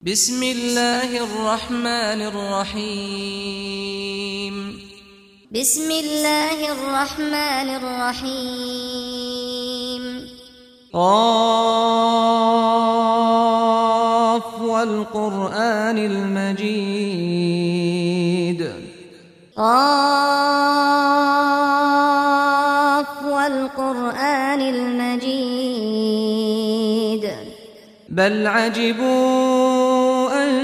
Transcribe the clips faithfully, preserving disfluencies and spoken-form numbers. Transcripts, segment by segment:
بسم الله الرحمن الرحيم بسم الله الرحمن الرحيم قاف والقرآن المجيد قاف والقرآن المجيد بل عجبوا أن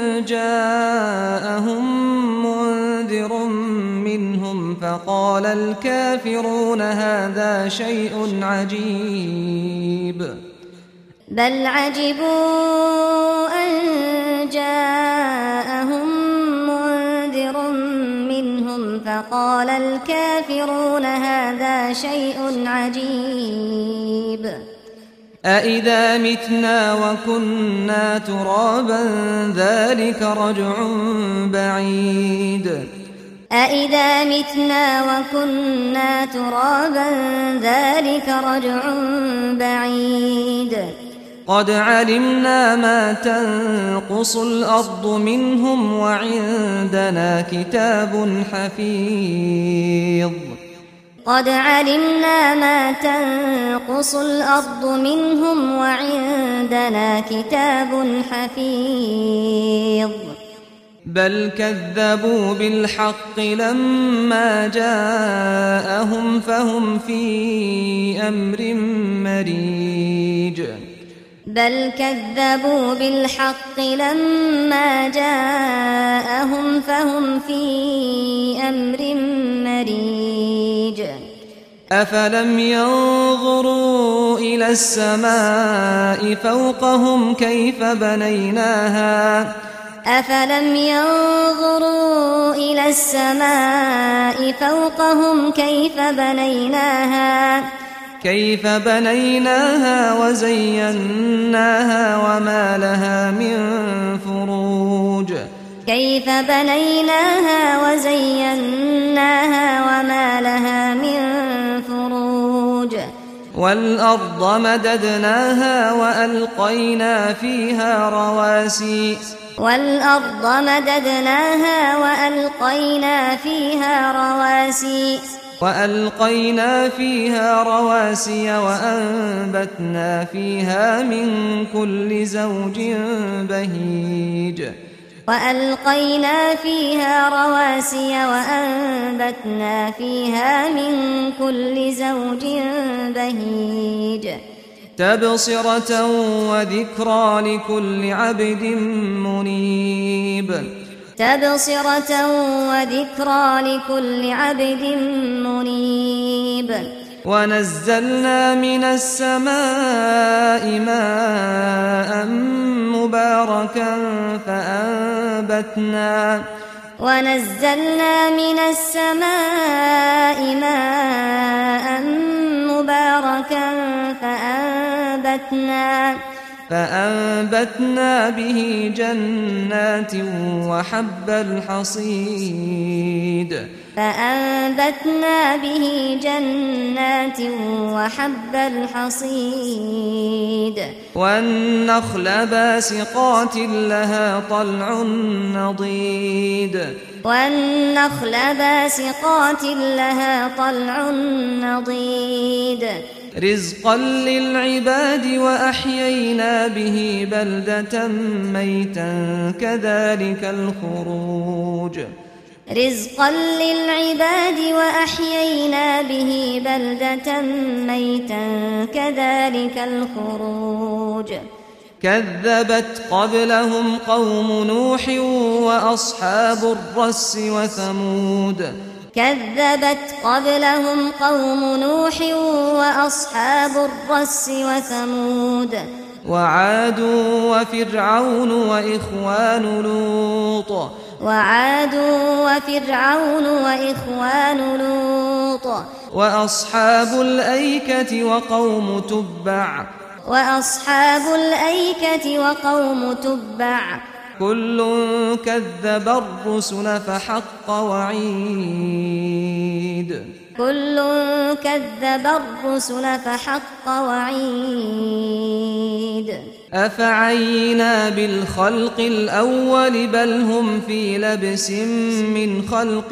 جاءهم منذر منهم فقال الكافرون هذا شيء عجيب بل عجبوا أن جاءهم منذر منهم فقال الكافرون هذا شيء عجيب أإذا متنا وكنا ترابا ذلك رجع بعيد أإذا متنا وكنا ترابا ذلك رجع بعيد قد علمنا ما تنقص الأرض منهم وعندنا كتاب حفيظ قد علمنا ما تنقص الأرض منهم وعندنا كتاب حفيظ بل كذبوا بالحق لما جاءهم فهم في أمر مريج بل كذبوا بالحق لما جاءهم فهم في أمر مريج أفلم ينظروا إلى السماء فوقهم كيف بنيناها أفلم ينظروا إلى السماء فوقهم كيف بنيناها كيف بنيناها وزيناها وما لها من فروج كيف بنيناها وزيناها وما لها من فروج والأرض مددناها وألقينا فيها رواسي والأرض مددناها وألقينا فيها رواسي وألقينا فيها رواسي وأنبتنا فيها من كل زوج بهيج وألقينا فيها رواسي وأنبتنا فيها من كل زوج بهيج تبصرة وذكرى لكل عبد منيب تبصرة وذكرى لكل عبد منيب ونزلنا من السماء ماء مباركا فأنبتنا ونزلنا من السماء ماء مباركا فأنبتنا فأنبتنا به جنات وحب الحصيد فأنبتنا به جنات وحب الحصيد والنخل باسقات لها طلع نضيد والنخل باسقات لها طلع نضيد رزقا للعباد وأحيينا به بلدة ميتا كذلك الخروج رزقا للعباد وأحيينا به بلدة ميتا كذلك الخروج كذبت قبلهم قوم نوح وأصحاب الرس وثمود كذبت قبلهم قوم نوح وأصحاب الرس وثمود وعاد وفرعون وإخوان لوط وعاد وفرعون وإخوان لوط وأصحاب الأيكة وقوم تبع وأصحاب الأيكة وقوم تبع كل كذب الرسل فحق وعيد كل كذب الرسل فحق وعيد أفعينا بالخلق الأول بل هم في لبس من خلق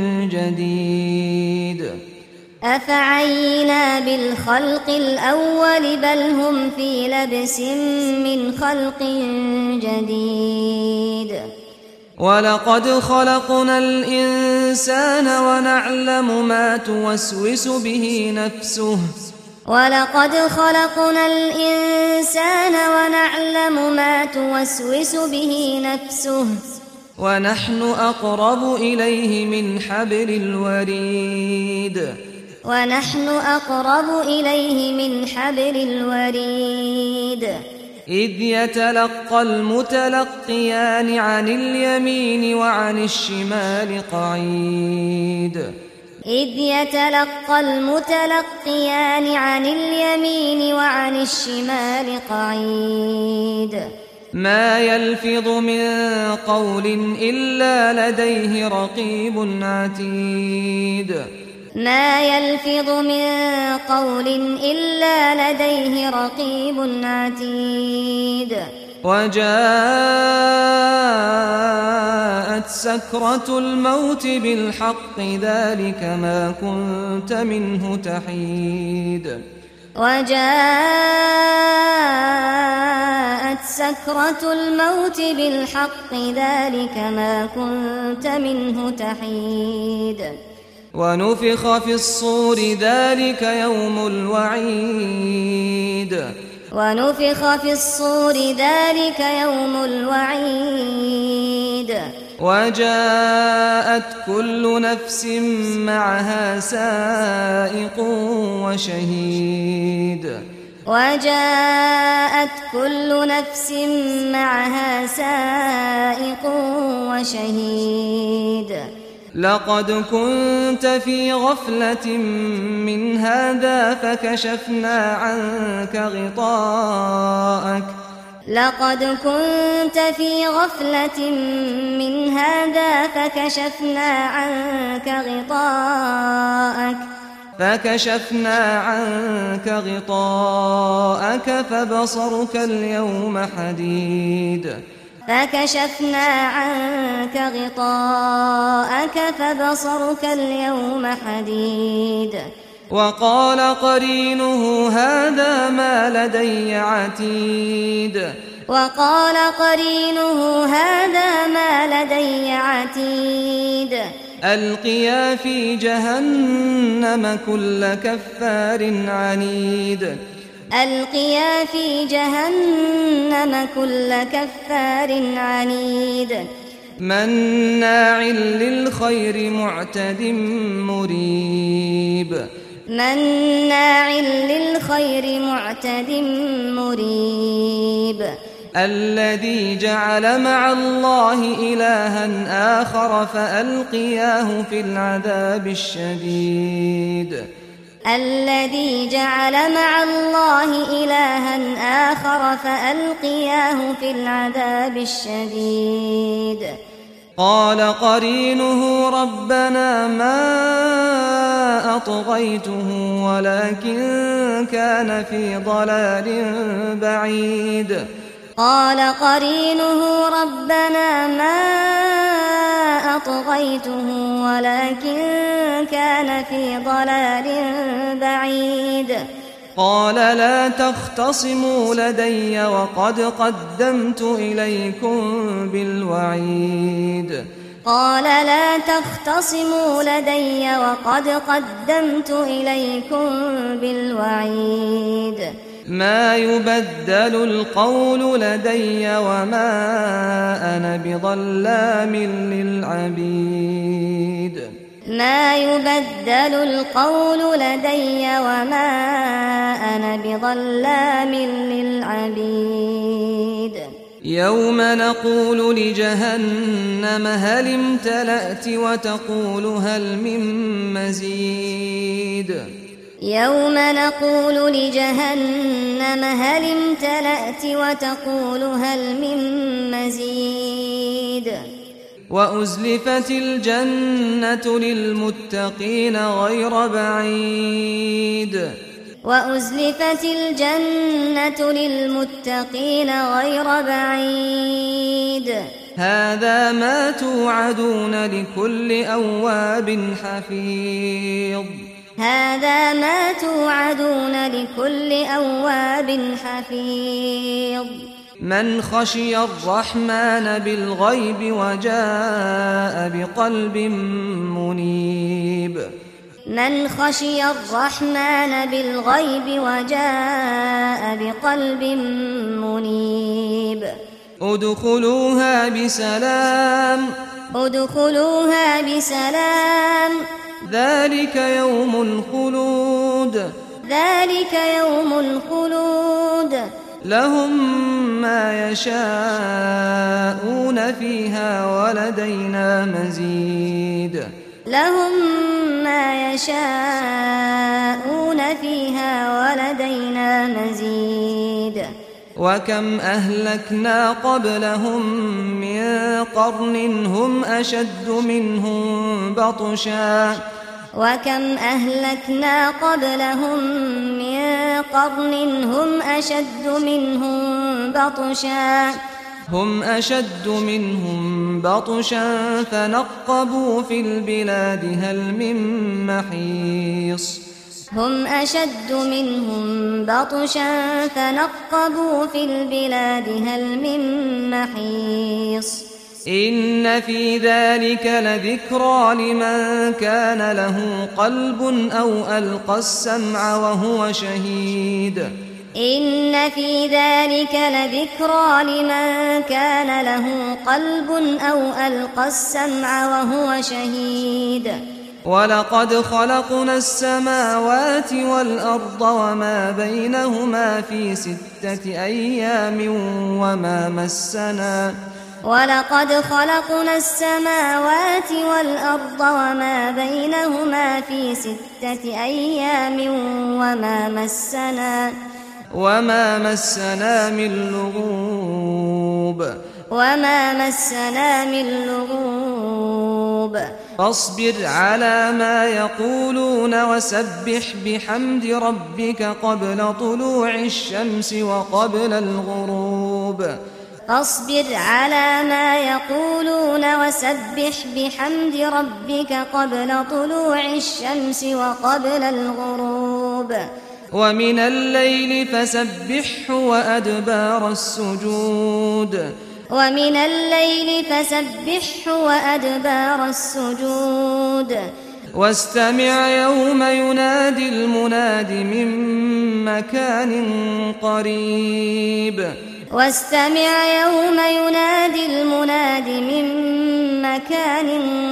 جديد أفعينا بالخلق الأول بل هم في لبس من خلق جديد ولقد خلقنا الإنسان ونعلم ما توسوس به نفسه ولقد خلقنا الإنسان ونعلم ما توسوس به نفسه ونحن أقرب إليه من حبل الوريد ونحن أقرب إليه من حبل الوريد إذ يتلقى المتلقيان عن اليمين وعن الشمال قعيد إذ يتلقى المتلقيان عن اليمين وعن الشمال قعيد ما يلفظ من قول إلا لديه رقيب عتيد ما يلفظ من قول إلا لديه رقيب عتيد وجاءت سكرة الموت بالحق ذلك ما كنت منه تحيد وجاءت سكرة الموت بالحق ذلك ما كنت منه تحيد ونفخ في الصور ذلك يوم الوعيد ونفخ في الصور ذلك يوم الوعيد وجاءت كل نفس معها سائق وشهيد وجاءت كل نفس معها سائق وشهيد لقد كنت في غفلة من هذا فكشفنا عنك غطاءك لقد كنت في غفلة من هذا فكشفنا عنك غطاءك فكشفنا عنك غطاءك فبصرك اليوم حديد فكشفنا عنك غطاءك فبصرك اليوم حديد وقال قرينه هذا ما لدي عتيد وقال قرينه هذا ما لدي عتيد ألقيا في جهنم كل كفار عنيد ألقيا في جهنم كل كفار عنيد مناع للخير معتد مريب مناع للخير معتد مريب الذي جعل مع الله إلها آخر فألقياه في العذاب الشديد الذي جعل مع الله إلها آخر فألقياه في العذاب الشديد قال قرينه ربنا ما أطغيته ولكن كان في ضلال بعيد قال قرينه ربنا ما أطغيته ولكن كان في ضلال بعيد قال لا تختصموا لدي وقد قدمت إليكم بالوعيد قال لا تختصموا لدي وقد قدمت إليكم بالوعيد ما يبدل القول لدي وما أنا بظلام للعبيد ما يبدل القول لدي وما أنا بظلام للعبيد يوم نقول لجهنم هل امتلأت وتقول هل من مزيد يوم نقول لجهنم هل امتلأت وتقول هل من مزيد وأزلفت الجنة للمتقين غير بعيد وأزلفت الجنة للمتقين غير بعيد هذا ما توعدون لكل أواب حفيظ هذا ما توعدون لكل أواب حفيظ من خشي الرحمن بالغيب وجاء بقلب منيب من خشي الرحمن بالغيب وجاء بقلب منيب ادخلوها بسلام ادخلوها بسلام ذلك يوم الخلود ذلك يوم الخلود لهم ما يشاءون فيها ولدينا مزيد لهم ما يشاءون فيها ولدينا مزيد وكم أهلكنا قبلهم من قرن هم أشد منهم بطشا وكم أهلكنا قبلهم من قرن هم أشد منهم بطشا هم أشد منهم بطشا فنقبوا في البلاد هل من محيص هم أشد منهم بطشا فنقبوا في البلاد هل من محيص إن في ذلك لذكرى لمن كان له قلب أو ألقى السمع وهو شهيد إن في ذلك لذكرى لمن كان له قلب أو ألقى السمع وهو شهيد ولقد خلقنا السماوات والأرض وما بينهما في ستة أيام وما مسنا ولقد خلقنا السماوات والأرض وما بينهما في ستة أيام وما مسنا وما مسنا من لغوب وما مسنا من لغوب فاصبر على ما يقولون وسبح بحمد ربك قبل طلوع الشمس وقبل الغروب فاصبر على ما يقولون وسبح بحمد ربك قبل طلوع الشمس وقبل الغروب ومن الليل فسبحه وأدبار السجود ومن الليل فسبحه وأدبار السجود واستمع يوم ينادي المناد من مكان قريب واستمع يوم ينادي المناد من مكان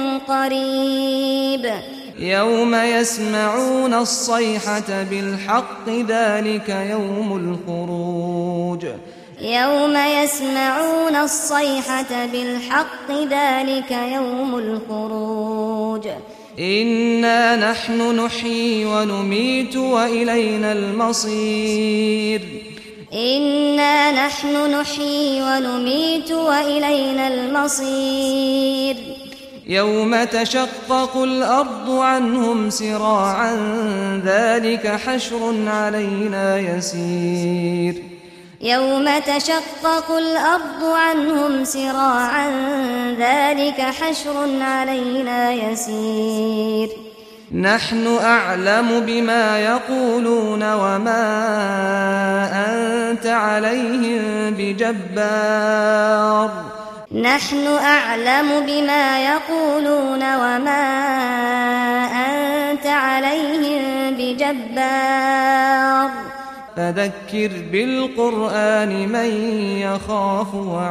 قريب يوم يسمعون الصيحة بالحق ذلك يوم الخروج يوم يسمعون الصيحة بالحق ذلك يوم الخروج إنا نحن نحيي ونميت وإلينا المصير إنا نحن نحيي ونميت وإلينا المصير يوم تشقق الأرض عنهم سراعا ذلك حشر علينا يسير يوم تشقق الأرض عنهم سراعا ذلك حشر علينا يسير نحن أعلم بما يقولون وما أنت عليهم بجبار نحن أعلم بما يقولون وما أنت عليهم بجبار فذكر بالقرآن من يخاف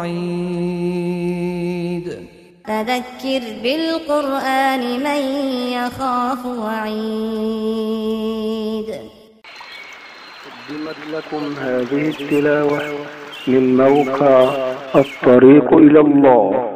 وعيد فذكر بالقرآن من يخاف وعيد. قدمت لكم هذه التلاوة من موقع الطريق إلى الله.